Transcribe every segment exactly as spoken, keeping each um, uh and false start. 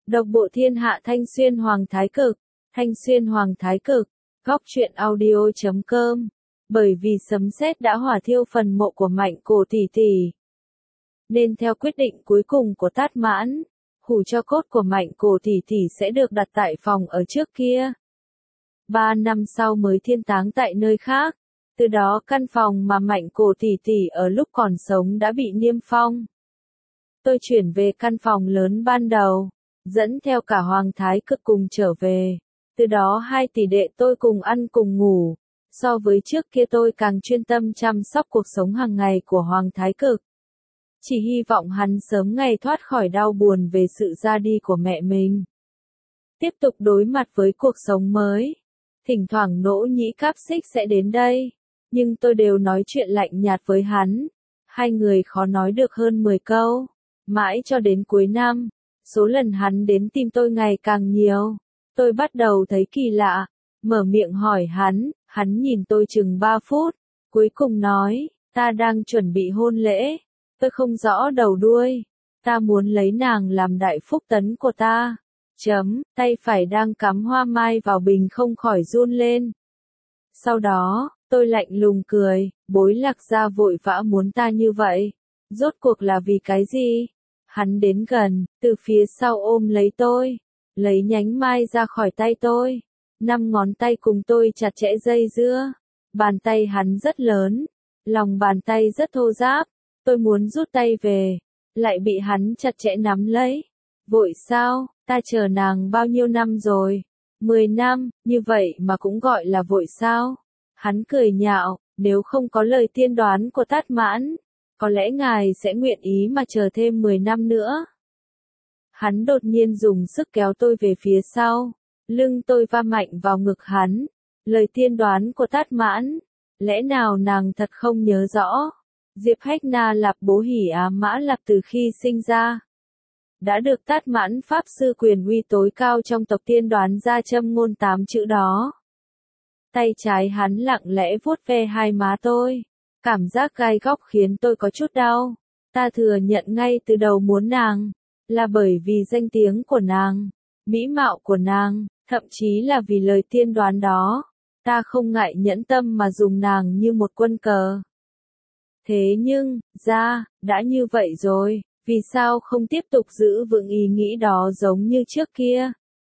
Độc bộ thiên hạ Thanh Xuyên Hoàng Thái Cực, Thanh Xuyên Hoàng Thái Cực, góc truyện audio chấm com. Bởi vì sấm sét đã hỏa thiêu phần mộ của Mạnh Cổ tỷ tỷ, nên theo quyết định cuối cùng của Tát Mãn, hủ tro cốt của Mạnh Cổ tỷ tỷ sẽ được đặt tại phòng ở trước kia. Ba năm sau mới thiên táng tại nơi khác, từ đó căn phòng mà Mạnh Cổ tỷ tỷ ở lúc còn sống đã bị niêm phong. Tôi chuyển về căn phòng lớn ban đầu, dẫn theo cả Hoàng Thái Cực cùng trở về. Từ đó hai tỷ đệ tôi cùng ăn cùng ngủ. So với trước kia tôi càng chuyên tâm chăm sóc cuộc sống hàng ngày của Hoàng Thái Cực. Chỉ hy vọng hắn sớm ngày thoát khỏi đau buồn về sự ra đi của mẹ mình. Tiếp tục đối mặt với cuộc sống mới. Thỉnh thoảng Nỗ Nhĩ Cáp Xích sẽ đến đây, nhưng tôi đều nói chuyện lạnh nhạt với hắn. Hai người khó nói được hơn mười câu. Mãi cho đến cuối năm, số lần hắn đến tìm tôi ngày càng nhiều. Tôi bắt đầu thấy kỳ lạ, mở miệng hỏi hắn, hắn nhìn tôi chừng ba phút, cuối cùng nói, ta đang chuẩn bị hôn lễ, tôi không rõ đầu đuôi, ta muốn lấy nàng làm đại phúc tấn của ta. Chấm, tay phải đang cắm hoa mai vào bình không khỏi run lên. Sau đó, tôi lạnh lùng cười, Bối Lạc Gia vội vã muốn ta như vậy, rốt cuộc là vì cái gì? Hắn đến gần, từ phía sau ôm lấy tôi, lấy nhánh mai ra khỏi tay tôi. Năm ngón tay cùng tôi chặt chẽ dây dưa. Bàn tay hắn rất lớn, lòng bàn tay rất thô ráp. Tôi muốn rút tay về, lại bị hắn chặt chẽ nắm lấy. Vội sao, ta chờ nàng bao nhiêu năm rồi? Mười năm, như vậy mà cũng gọi là vội sao? Hắn cười nhạo, nếu không có lời tiên đoán của Tát Mãn, có lẽ ngài sẽ nguyện ý mà chờ thêm mười năm nữa. Hắn đột nhiên dùng sức kéo tôi về phía sau, lưng tôi va mạnh vào ngực hắn. Lời tiên đoán của Tát Mãn, lẽ nào nàng thật không nhớ rõ? Diệp Hách Na Lạp Bố Hỉ Á Mã Lạp từ khi sinh ra, đã được Tát Mãn Pháp Sư quyền uy tối cao trong tộc tiên đoán ra châm ngôn tám chữ đó. Tay trái hắn lặng lẽ vuốt ve hai má tôi. Cảm giác gai góc khiến tôi có chút đau. Ta thừa nhận ngay từ đầu muốn nàng, là bởi vì danh tiếng của nàng, mỹ mạo của nàng, thậm chí là vì lời tiên đoán đó. Ta không ngại nhẫn tâm mà dùng nàng như một quân cờ. Thế nhưng, ra, đã như vậy rồi, vì sao không tiếp tục giữ vững ý nghĩ đó giống như trước kia?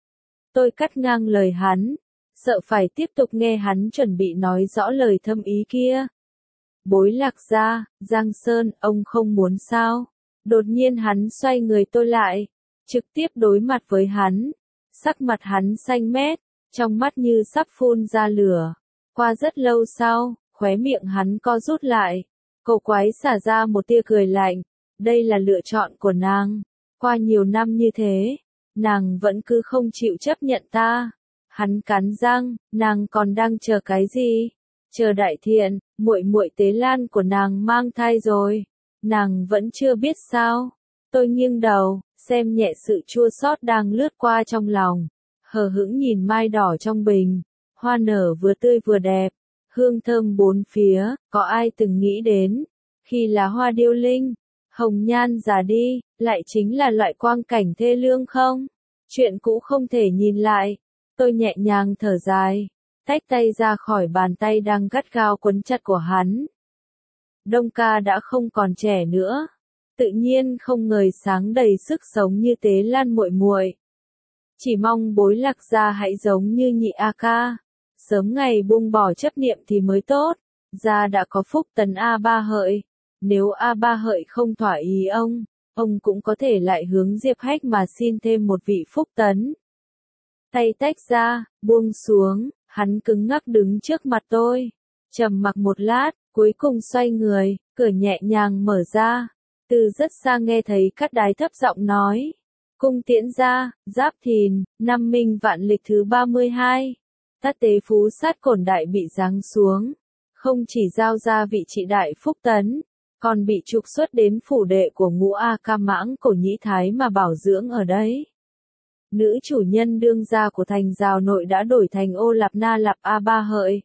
Tôi cắt ngang lời hắn, sợ phải tiếp tục nghe hắn chuẩn bị nói rõ lời thâm ý kia. Bối Lạc Gia, Giang Sơn, ông không muốn sao? Đột nhiên hắn xoay người tôi lại, trực tiếp đối mặt với hắn. Sắc mặt hắn xanh mét, trong mắt như sắp phun ra lửa. Qua rất lâu sau, khóe miệng hắn co rút lại. Cậu quái xả ra một tia cười lạnh. Đây là lựa chọn của nàng. Qua nhiều năm như thế, nàng vẫn cứ không chịu chấp nhận ta. Hắn cắn răng, nàng còn đang chờ cái gì? Chờ Đại Thiện, muội muội Tế Lan của nàng mang thai rồi. Nàng vẫn chưa biết sao? Tôi nghiêng đầu, xem nhẹ sự chua xót đang lướt qua trong lòng. Hờ hững nhìn mai đỏ trong bình. Hoa nở vừa tươi vừa đẹp. Hương thơm bốn phía, có ai từng nghĩ đến. Khi là hoa điêu linh, hồng nhan già đi, lại chính là loại quang cảnh thê lương không? Chuyện cũ không thể nhìn lại. Tôi nhẹ nhàng thở dài, tách tay ra khỏi bàn tay đang gắt gao quấn chặt của hắn. Đông ca đã không còn trẻ nữa, tự nhiên không ngời sáng đầy sức sống như Tế Lan muội muội. Chỉ mong Bối Lạc Gia hãy giống như nhị A ca, sớm ngày buông bỏ chấp niệm thì mới tốt. Gia đã có phúc tấn A Ba Hợi, nếu A Ba Hợi không thỏa ý ông, ông cũng có thể lại hướng Diệp Hách mà xin thêm một vị phúc tấn. Tay tách ra, buông xuống, hắn cứng ngắc đứng trước mặt tôi. Trầm mặc một lát, cuối cùng xoay người, cửa nhẹ nhàng mở ra. Từ rất xa nghe thấy Cát Đái thấp giọng nói. Cung tiễn ra, Giáp Thìn, năm Minh Vạn Lịch thứ ba mươi hai. Tát Tế Phú Sát Cổn Đại bị giáng xuống. Không chỉ giao ra vị trị đại phúc tấn, còn bị trục xuất đến phủ đệ của Ngũ A Ca Mãng Cổ Nhĩ Thái mà bảo dưỡng ở đấy. Nữ chủ nhân đương gia của thành Giào Nội đã đổi thành Ô Lạp Na Lạp A Ba Hợi.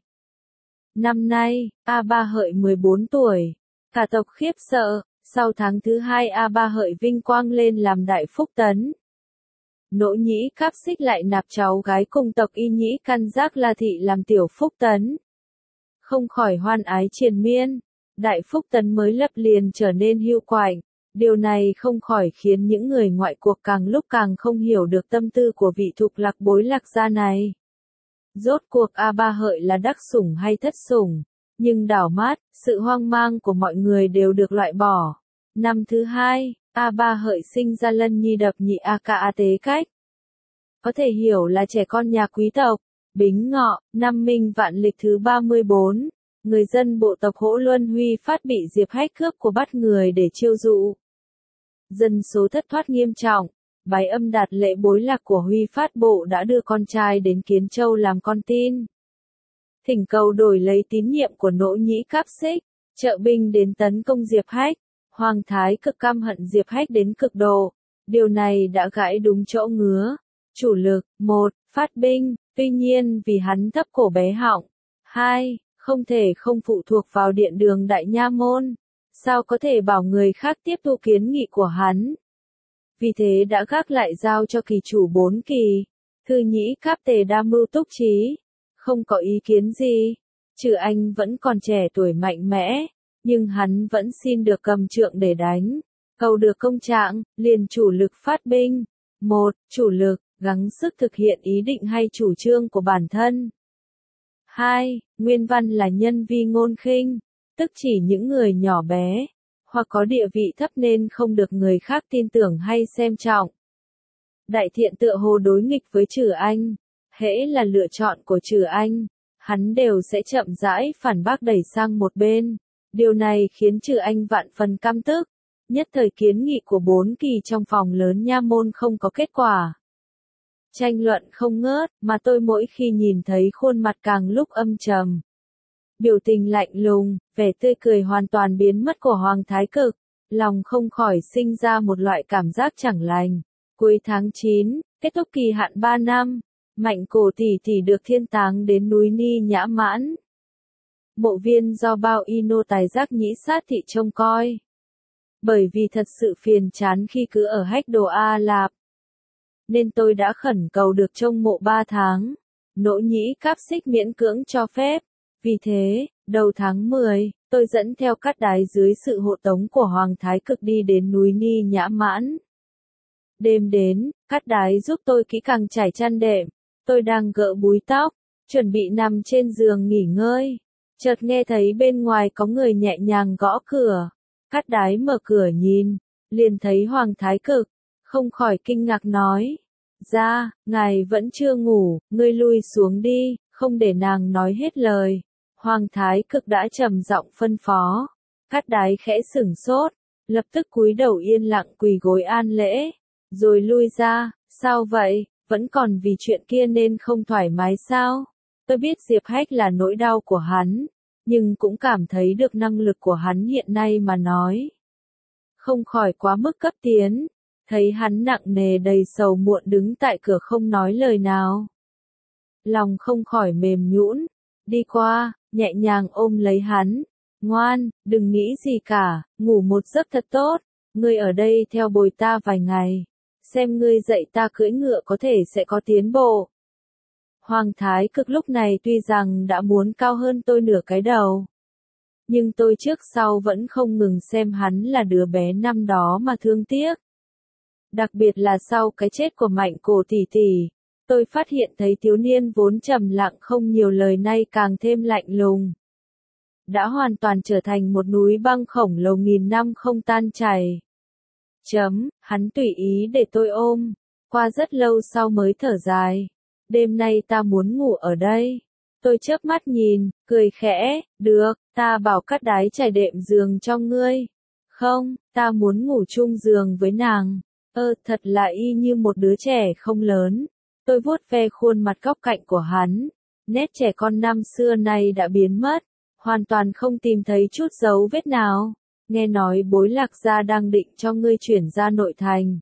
Năm nay, A Ba Hợi mười bốn tuổi. Cả tộc khiếp sợ, sau tháng thứ hai A Ba Hợi vinh quang lên làm đại phúc tấn. Nỗ Nhĩ Cáp Xích lại nạp cháu gái cùng tộc Y Nhĩ Căn Giác La Thị làm tiểu Phúc Tấn. Không khỏi hoan ái triền miên, Đại Phúc Tấn mới lập liền trở nên hưu quạnh. Điều này không khỏi khiến những người ngoại cuộc càng lúc càng không hiểu được tâm tư của vị thục lạc bối lạc gia này. Rốt cuộc A Ba Hợi là đắc sủng hay thất sủng, nhưng đảo mắt, sự hoang mang của mọi người đều được loại bỏ. Năm thứ hai, A Ba Hợi sinh ra Lân Nhi Đập Nhị A Ca A Tế Cách. Có thể hiểu là trẻ con nhà quý tộc. Bính Ngọ, năm Minh Vạn Lịch thứ ba mươi bốn, người dân bộ tộc Hỗ Luân Huy Phát bị Diệp Hách cướp của bắt người để chiêu dụ. Dân số thất thoát nghiêm trọng, Bái Âm đạt lệ bối lạc của Huy Phát bộ đã đưa con trai đến Kiến Châu làm con tin. Thỉnh cầu đổi lấy tín nhiệm của Nỗ Nhĩ Cáp Xích, trợ binh đến tấn công Diệp Hách. Hoàng Thái Cực căm hận Diệp Hách đến cực độ, điều này đã gãi đúng chỗ ngứa. Chủ lực, một, phát binh, tuy nhiên vì hắn thấp cổ bé họng. Hai, không thể không phụ thuộc vào điện đường Đại Nha Môn. Sao có thể bảo người khác tiếp thu kiến nghị của hắn? Vì thế đã gác lại giao cho kỳ chủ bốn kỳ. Thư Nhĩ Cáp Tề đa mưu túc trí. Không có ý kiến gì. Trừ Anh vẫn còn trẻ tuổi mạnh mẽ, nhưng hắn vẫn xin được cầm trượng để đánh. Cầu được công trạng, liền chủ lực phát binh. Một, chủ lực, gắng sức thực hiện ý định hay chủ trương của bản thân. Hai, nguyên văn là nhân vi ngôn khinh, tức chỉ những người nhỏ bé, hoặc có địa vị thấp nên không được người khác tin tưởng hay xem trọng. Đại Thiện tựa hồ đối nghịch với Trừ Anh, hễ là lựa chọn của Trừ Anh, hắn đều sẽ chậm rãi phản bác đẩy sang một bên. Điều này khiến Trừ Anh vạn phần căm tức, nhất thời kiến nghị của bốn kỳ trong phòng lớn nha môn không có kết quả. Tranh luận không ngớt, mà tôi mỗi khi nhìn thấy khuôn mặt càng lúc âm trầm. Biểu tình lạnh lùng, vẻ tươi cười hoàn toàn biến mất của Hoàng Thái Cực, lòng không khỏi sinh ra một loại cảm giác chẳng lành. Cuối tháng chín, kết thúc kỳ hạn ba năm, Mạnh Cổ tỷ tỷ được thiên táng đến núi Ni Nhã Mãn. Mộ viên do Bao Y Nô Tài Giác Nhĩ Sát Thị trông coi. Bởi vì thật sự phiền chán khi cứ ở Hách Đồ A Lạp, nên tôi đã khẩn cầu được trông mộ ba tháng. Nỗ Nhĩ Cáp Xích miễn cưỡng cho phép. Vì thế, đầu tháng mười, tôi dẫn theo Cát Đái dưới sự hộ tống của Hoàng Thái Cực đi đến núi Ni Nhã Mãn. Đêm đến, Cát Đái giúp tôi kỹ càng trải chăn đệm. Tôi đang gỡ búi tóc, chuẩn bị nằm trên giường nghỉ ngơi. Chợt nghe thấy bên ngoài có người nhẹ nhàng gõ cửa. Cát Đái mở cửa nhìn, liền thấy Hoàng Thái Cực, không khỏi kinh ngạc nói. Ra, ngài vẫn chưa ngủ, ngươi lui xuống đi, không để nàng nói hết lời. Hoàng Thái Cực đã trầm giọng phân phó. Cát Đái khẽ sửng sốt, lập tức cúi đầu yên lặng quỳ gối an lễ, rồi lui ra. Sao vậy, vẫn còn vì chuyện kia nên không thoải mái sao? Tôi biết Diệp Hách là nỗi đau của hắn, nhưng cũng cảm thấy được năng lực của hắn hiện nay mà nói. Không khỏi quá mức cấp tiến, thấy hắn nặng nề đầy sầu muộn đứng tại cửa không nói lời nào. Lòng không khỏi mềm nhũn, đi qua, nhẹ nhàng ôm lấy hắn. Ngoan, đừng nghĩ gì cả, ngủ một giấc thật tốt, ngươi ở đây theo bồi ta vài ngày. Xem ngươi dạy ta cưỡi ngựa có thể sẽ có tiến bộ. Hoàng Thái Cực lúc này tuy rằng đã muốn cao hơn tôi nửa cái đầu, nhưng tôi trước sau vẫn không ngừng xem hắn là đứa bé năm đó mà thương tiếc. Đặc biệt là sau cái chết của Mạnh Cổ tỷ tỷ, tôi phát hiện thấy thiếu niên vốn trầm lặng không nhiều lời nay càng thêm lạnh lùng. Đã hoàn toàn trở thành một núi băng khổng lồ nghìn năm không tan chảy. Chấm, hắn tùy ý để tôi ôm, qua rất lâu sau mới thở dài. Đêm nay ta muốn ngủ ở đây. Tôi chớp mắt nhìn, cười khẽ, được, ta bảo Cát Đái trải đệm giường cho ngươi. Không, ta muốn ngủ chung giường với nàng. Ơ, thật là y như một đứa trẻ không lớn. Tôi vuốt ve khuôn mặt góc cạnh của hắn. Nét trẻ con năm xưa này đã biến mất, hoàn toàn không tìm thấy chút dấu vết nào. Nghe nói Bối Lạc gia đang định cho ngươi chuyển ra nội thành.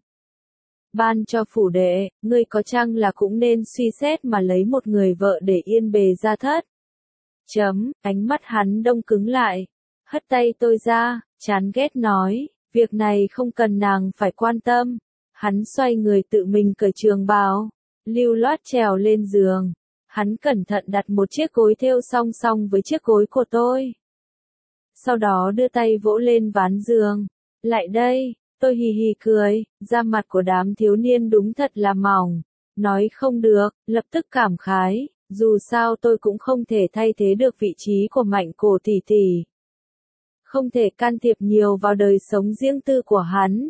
Ban cho phủ đệ, ngươi có chăng là cũng nên suy xét mà lấy một người vợ để yên bề gia thất. Chấm, ánh mắt hắn đông cứng lại, hất tay tôi ra, chán ghét nói, việc này không cần nàng phải quan tâm. Hắn xoay người tự mình cởi trường bào, lưu loát trèo lên giường. Hắn cẩn thận đặt một chiếc gối thêu song song với chiếc gối của tôi. Sau đó đưa tay vỗ lên ván giường. Lại đây, tôi hì hì cười, da mặt của đám thiếu niên đúng thật là mỏng. Nói không được, lập tức cảm khái, dù sao tôi cũng không thể thay thế được vị trí của Mạnh Cổ tỷ tỷ. Không thể can thiệp nhiều vào đời sống riêng tư của hắn.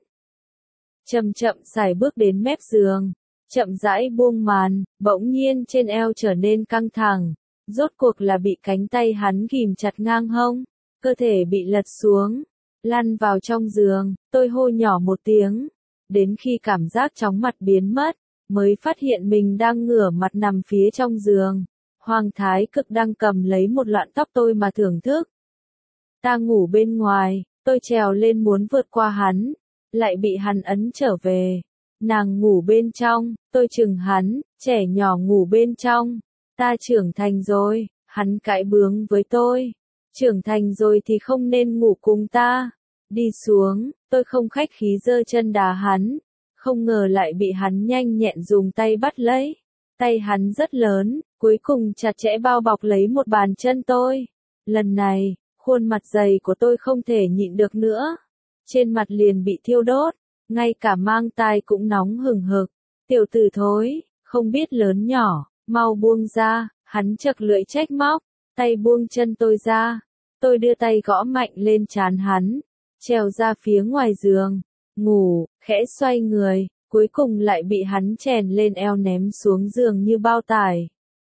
Chậm chậm sải bước đến mép giường, chậm rãi buông màn, bỗng nhiên trên eo trở nên căng thẳng, rốt cuộc là bị cánh tay hắn ghìm chặt ngang hông, cơ thể bị lật xuống, lăn vào trong giường, tôi hô nhỏ một tiếng, đến khi cảm giác chóng mặt biến mất, mới phát hiện mình đang ngửa mặt nằm phía trong giường, Hoàng Thái Cực đang cầm lấy một loạn tóc tôi mà thưởng thức. Ta ngủ bên ngoài, tôi trèo lên muốn vượt qua hắn, lại bị hắn ấn trở về. Nàng ngủ bên trong, tôi chừng hắn, trẻ nhỏ ngủ bên trong. Ta trưởng thành rồi, hắn cãi bướng với tôi. Trưởng thành rồi thì không nên ngủ cùng ta. Đi xuống, tôi không khách khí giơ chân đá hắn. Không ngờ lại bị hắn nhanh nhẹn dùng tay bắt lấy. Tay hắn rất lớn, cuối cùng chặt chẽ bao bọc lấy một bàn chân tôi. Lần này, khuôn mặt dày của tôi không thể nhịn được nữa. Trên mặt liền bị thiêu đốt, ngay cả mang tai cũng nóng hừng hực. Tiểu tử thối, không biết lớn nhỏ, mau buông ra, hắn chật lưỡi trách móc, tay buông chân tôi ra. Tôi đưa tay gõ mạnh lên trán hắn, trèo ra phía ngoài giường, ngủ, khẽ xoay người, cuối cùng lại bị hắn chèn lên eo ném xuống giường như bao tải.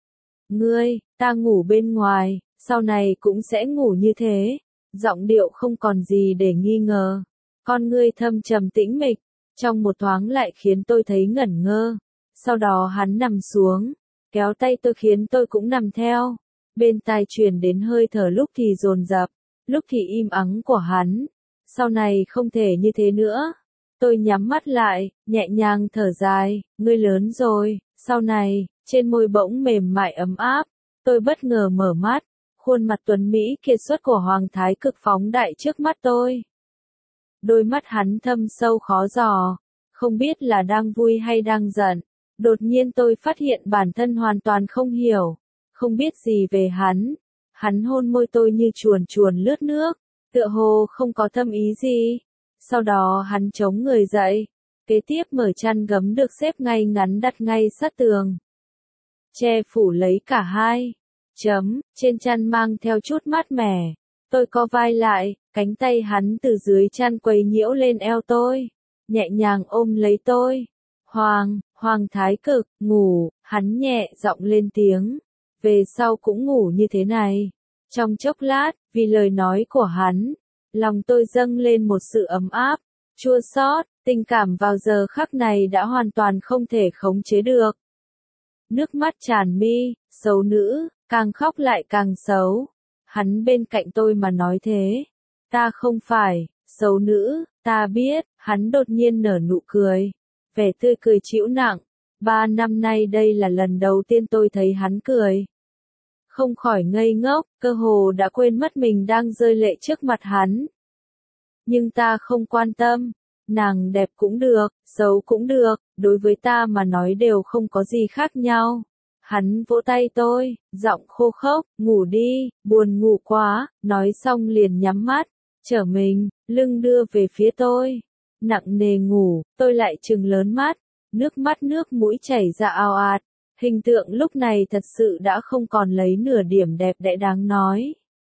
Ngươi, ta ngủ bên ngoài, sau này cũng sẽ ngủ như thế. Giọng điệu không còn gì để nghi ngờ. Con ngươi thâm trầm tĩnh mịch, trong một thoáng lại khiến tôi thấy ngẩn ngơ. Sau đó hắn nằm xuống, kéo tay tôi khiến tôi cũng nằm theo. Bên tai truyền đến hơi thở lúc thì dồn dập, lúc thì im ắng của hắn. Sau này không thể như thế nữa. Tôi nhắm mắt lại, nhẹ nhàng thở dài, ngươi lớn rồi, sau này, trên môi bỗng mềm mại ấm áp. Tôi bất ngờ mở mắt, khuôn mặt tuấn Mỹ kiệt xuất của Hoàng Thái Cực phóng đại trước mắt tôi. Đôi mắt hắn thâm sâu khó dò, không biết là đang vui hay đang giận. Đột nhiên tôi phát hiện bản thân hoàn toàn không hiểu, không biết gì về hắn. Hắn hôn môi tôi như chuồn chuồn lướt nước, tựa hồ không có thâm ý gì. Sau đó hắn chống người dậy, kế tiếp mở chăn gấm được xếp ngay ngắn đặt ngay sát tường. Che phủ lấy cả hai. Chấm, trên chăn mang theo chút mát mẻ. Tôi co vai lại, cánh tay hắn từ dưới chăn quấy nhiễu lên eo tôi, nhẹ nhàng ôm lấy tôi. Hoàng, Hoàng Thái Cực, ngủ, hắn nhẹ giọng lên tiếng. Về sau cũng ngủ như thế này. Trong chốc lát, vì lời nói của hắn, lòng tôi dâng lên một sự ấm áp, chua xót, tình cảm vào giờ khắc này đã hoàn toàn không thể khống chế được. Nước mắt tràn mi, xấu nữ, càng khóc lại càng xấu. Hắn bên cạnh tôi mà nói thế. Ta không phải, xấu nữ, ta biết, hắn đột nhiên nở nụ cười. Vẻ tươi cười trĩu nặng. Ba năm nay đây là lần đầu tiên tôi thấy hắn cười. Không khỏi ngây ngốc, cơ hồ đã quên mất mình đang rơi lệ trước mặt hắn. Nhưng ta không quan tâm. Nàng đẹp cũng được, xấu cũng được, đối với ta mà nói đều không có gì khác nhau. Hắn vỗ tay tôi, giọng khô khốc, ngủ đi, buồn ngủ quá, nói xong liền nhắm mắt, trở mình, lưng đưa về phía tôi. Nặng nề ngủ, tôi lại trừng lớn mắt, nước mắt nước mũi chảy ra ào ạt. Hình tượng lúc này thật sự đã không còn lấy nửa điểm đẹp đẽ đáng nói.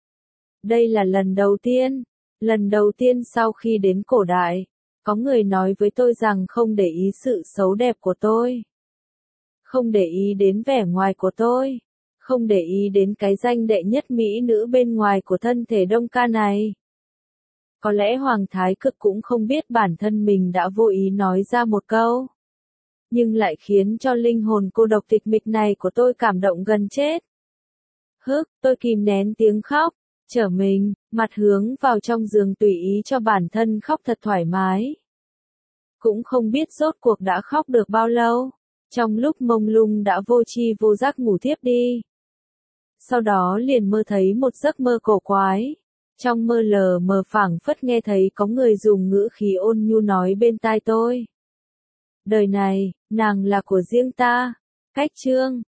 Đây là lần đầu tiên, lần đầu tiên sau khi đến cổ đại, có người nói với tôi rằng không để ý sự xấu đẹp của tôi. Không để ý đến vẻ ngoài của tôi. Không để ý đến cái danh đệ nhất mỹ nữ bên ngoài của thân thể Đông Ca này. Có lẽ Hoàng Thái Cực cũng không biết bản thân mình đã vô ý nói ra một câu. Nhưng lại khiến cho linh hồn cô độc tịch mịch này của tôi cảm động gần chết. Hức, tôi kìm nén tiếng khóc, trở mình, mặt hướng vào trong giường tùy ý cho bản thân khóc thật thoải mái. Cũng không biết rốt cuộc đã khóc được bao lâu, trong lúc mông lung đã vô tri vô giác ngủ thiếp đi. Sau đó liền mơ thấy một giấc mơ cổ quái. Trong mơ lờ mờ phảng phất nghe thấy có người dùng ngữ khí ôn nhu nói bên tai tôi. Đời này, nàng là của riêng ta. Cách chương